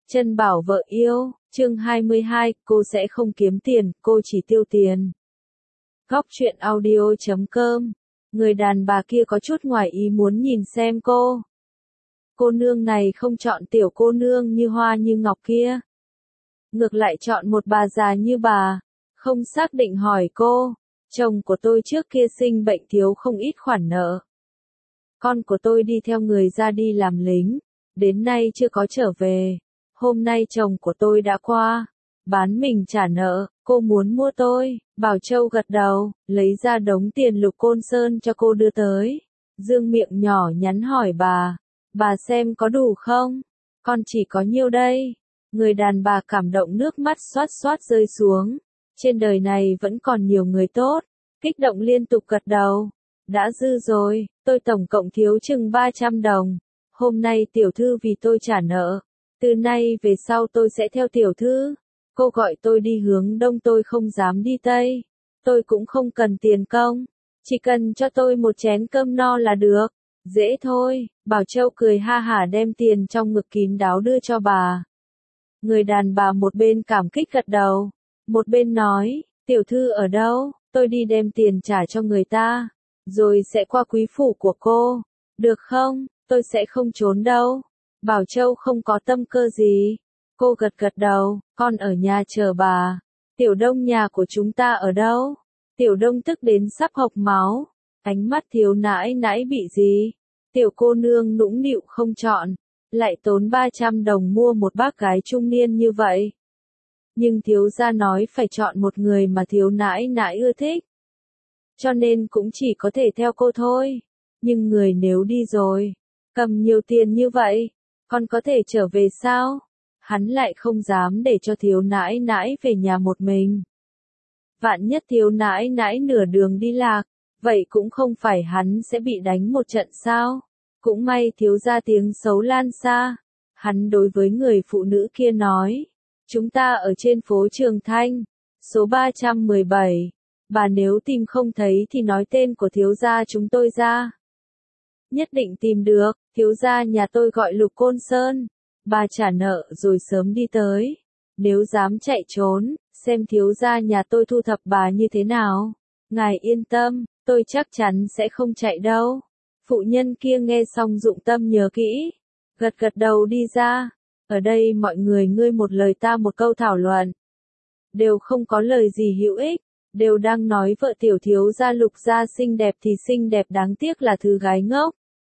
Chân bảo vợ yêu, chương 22, cô sẽ không kiếm tiền, cô chỉ tiêu tiền. Góc truyện audio.com. Người đàn bà kia có chút ngoài ý muốn nhìn xem cô. Cô nương này không chọn tiểu cô nương như hoa như ngọc kia. Ngược lại chọn một bà già như bà. Không xác định hỏi cô, chồng của tôi trước kia sinh bệnh thiếu không ít khoản nợ. Con của tôi đi theo người ra đi làm lính, đến nay chưa có trở về. Hôm nay chồng của tôi đã qua, bán mình trả nợ, cô muốn mua tôi. Bảo Châu gật đầu, lấy ra đống tiền Lục Côn Sơn cho cô đưa tới. Dương miệng nhỏ nhắn hỏi bà xem có đủ không? Con chỉ có nhiêu đây? Người đàn bà cảm động nước mắt xoát xoát rơi xuống. Trên đời này vẫn còn nhiều người tốt, kích động liên tục gật đầu. Đã dư rồi, tôi tổng cộng thiếu chừng 300 đồng. Hôm nay tiểu thư vì tôi trả nợ. Từ nay về sau tôi sẽ theo tiểu thư. Cô gọi tôi đi hướng đông tôi không dám đi tây. Tôi cũng không cần tiền công. Chỉ cần cho tôi một chén cơm no là được. Dễ thôi, Bảo Châu cười ha hả đem tiền trong ngực kín đáo đưa cho bà. Người đàn bà một bên cảm kích gật đầu. Một bên nói, tiểu thư ở đâu, tôi đi đem tiền trả cho người ta. Rồi sẽ qua quý phủ của cô. Được không, tôi sẽ không trốn đâu. Bảo Châu không có tâm cơ gì. Cô gật gật đầu, con ở nhà chờ bà. Tiểu Đông nhà của chúng ta ở đâu? Tiểu Đông tức đến sắp hộc máu. Ánh mắt thiếu nãi nãi bị gì? Tiểu cô nương nũng nịu không chọn. Lại tốn 300 đồng mua một bác gái trung niên như vậy. Nhưng thiếu gia nói phải chọn một người mà thiếu nãi nãi ưa thích. Cho nên cũng chỉ có thể theo cô thôi. Nhưng người nếu đi rồi, cầm nhiều tiền như vậy, con có thể trở về sao? Hắn lại không dám để cho thiếu nãi nãi về nhà một mình. Vạn nhất thiếu nãi nãi nửa đường đi lạc, vậy cũng không phải hắn sẽ bị đánh một trận sao? Cũng may thiếu gia tiếng xấu lan xa. Hắn đối với người phụ nữ kia nói, chúng ta ở trên phố Trường Thanh, số 317. Bà nếu tìm không thấy thì nói tên của thiếu gia chúng tôi ra. Nhất định tìm được, thiếu gia nhà tôi gọi Lục Côn Sơn. Bà trả nợ rồi sớm đi tới. Nếu dám chạy trốn, xem thiếu gia nhà tôi thu thập bà như thế nào. Ngài yên tâm, tôi chắc chắn sẽ không chạy đâu. Phụ nhân kia nghe xong dụng tâm nhớ kỹ. Gật gật đầu đi ra. Ở đây mọi người ngươi một lời ta một câu thảo luận. Đều không có lời gì hữu ích. Đều đang nói vợ tiểu thiếu gia Lục gia xinh đẹp thì xinh đẹp đáng tiếc là thứ gái ngốc.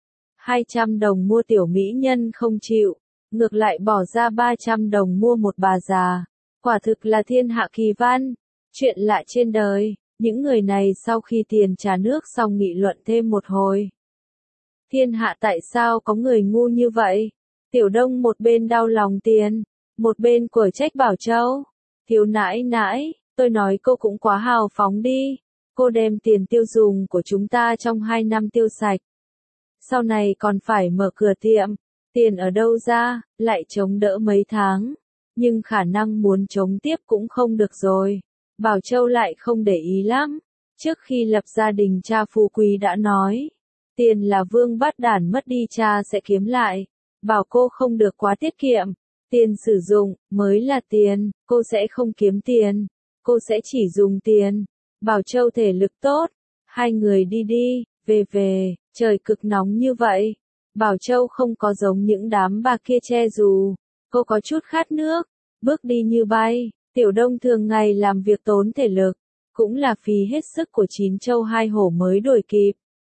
200 đồng mua tiểu mỹ nhân không chịu, ngược lại bỏ ra 300 đồng mua một bà già. Quả thực là thiên hạ kỳ văn. Chuyện lạ trên đời, những người này sau khi tiền trả nước xong nghị luận thêm một hồi. Thiên hạ tại sao có người ngu như vậy? Tiểu Đông một bên đau lòng tiền, một bên quở trách Bảo Châu. Thiếu nãi nãi, tôi nói cô cũng quá hào phóng đi. Cô đem tiền tiêu dùng của chúng ta trong 2 năm tiêu sạch. Sau này còn phải mở cửa tiệm. Tiền ở đâu ra, lại chống đỡ mấy tháng. Nhưng khả năng muốn chống tiếp cũng không được rồi. Bảo Châu lại không để ý lắm. Trước khi lập gia đình cha Phú Quý đã nói. Tiền là vương bát đản mất đi cha sẽ kiếm lại. Bảo cô không được quá tiết kiệm. Tiền sử dụng, mới là tiền, cô sẽ không kiếm tiền. Cô sẽ chỉ dùng tiền. Bảo Châu thể lực tốt. Hai người đi đi, về, trời cực nóng như vậy. Bảo Châu không có giống những đám bà kia che dù. Cô có chút khát nước, bước đi như bay. Tiểu Đông thường ngày làm việc tốn thể lực, cũng là phí hết sức của 9 châu 2 hổ mới đuổi kịp.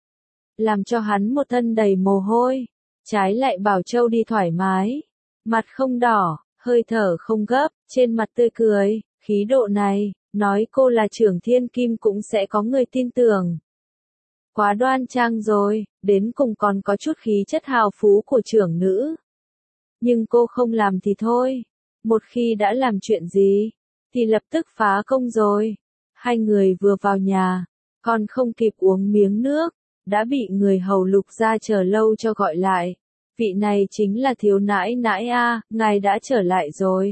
Làm cho hắn một thân đầy mồ hôi. Trái lại Bảo Châu đi thoải mái. Mặt không đỏ, hơi thở không gấp, trên mặt tươi cười, khí độ này, nói cô là trưởng thiên kim cũng sẽ có người tin tưởng. Quá đoan trang rồi, đến cùng còn có chút khí chất hào phú của trưởng nữ. Nhưng cô không làm thì thôi. Một khi đã làm chuyện gì, thì lập tức phá công rồi. Hai người vừa vào nhà, còn không kịp uống miếng nước, đã bị người hầu Lục gia chờ lâu cho gọi lại. Vị này chính là thiếu nãi nãi a, ngài đã trở lại rồi.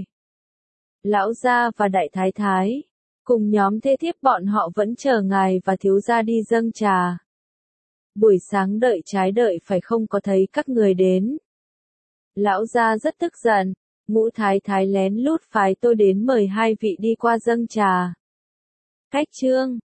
Lão gia và đại thái thái, cùng nhóm thê thiếp bọn họ vẫn chờ ngài và thiếu gia đi dâng trà. Buổi sáng đợi trái đợi phải không có thấy các người đến. Lão gia rất tức giận, Ngũ Thái Thái lén lút phái tôi đến mời hai vị đi qua dâng trà. Khách trương,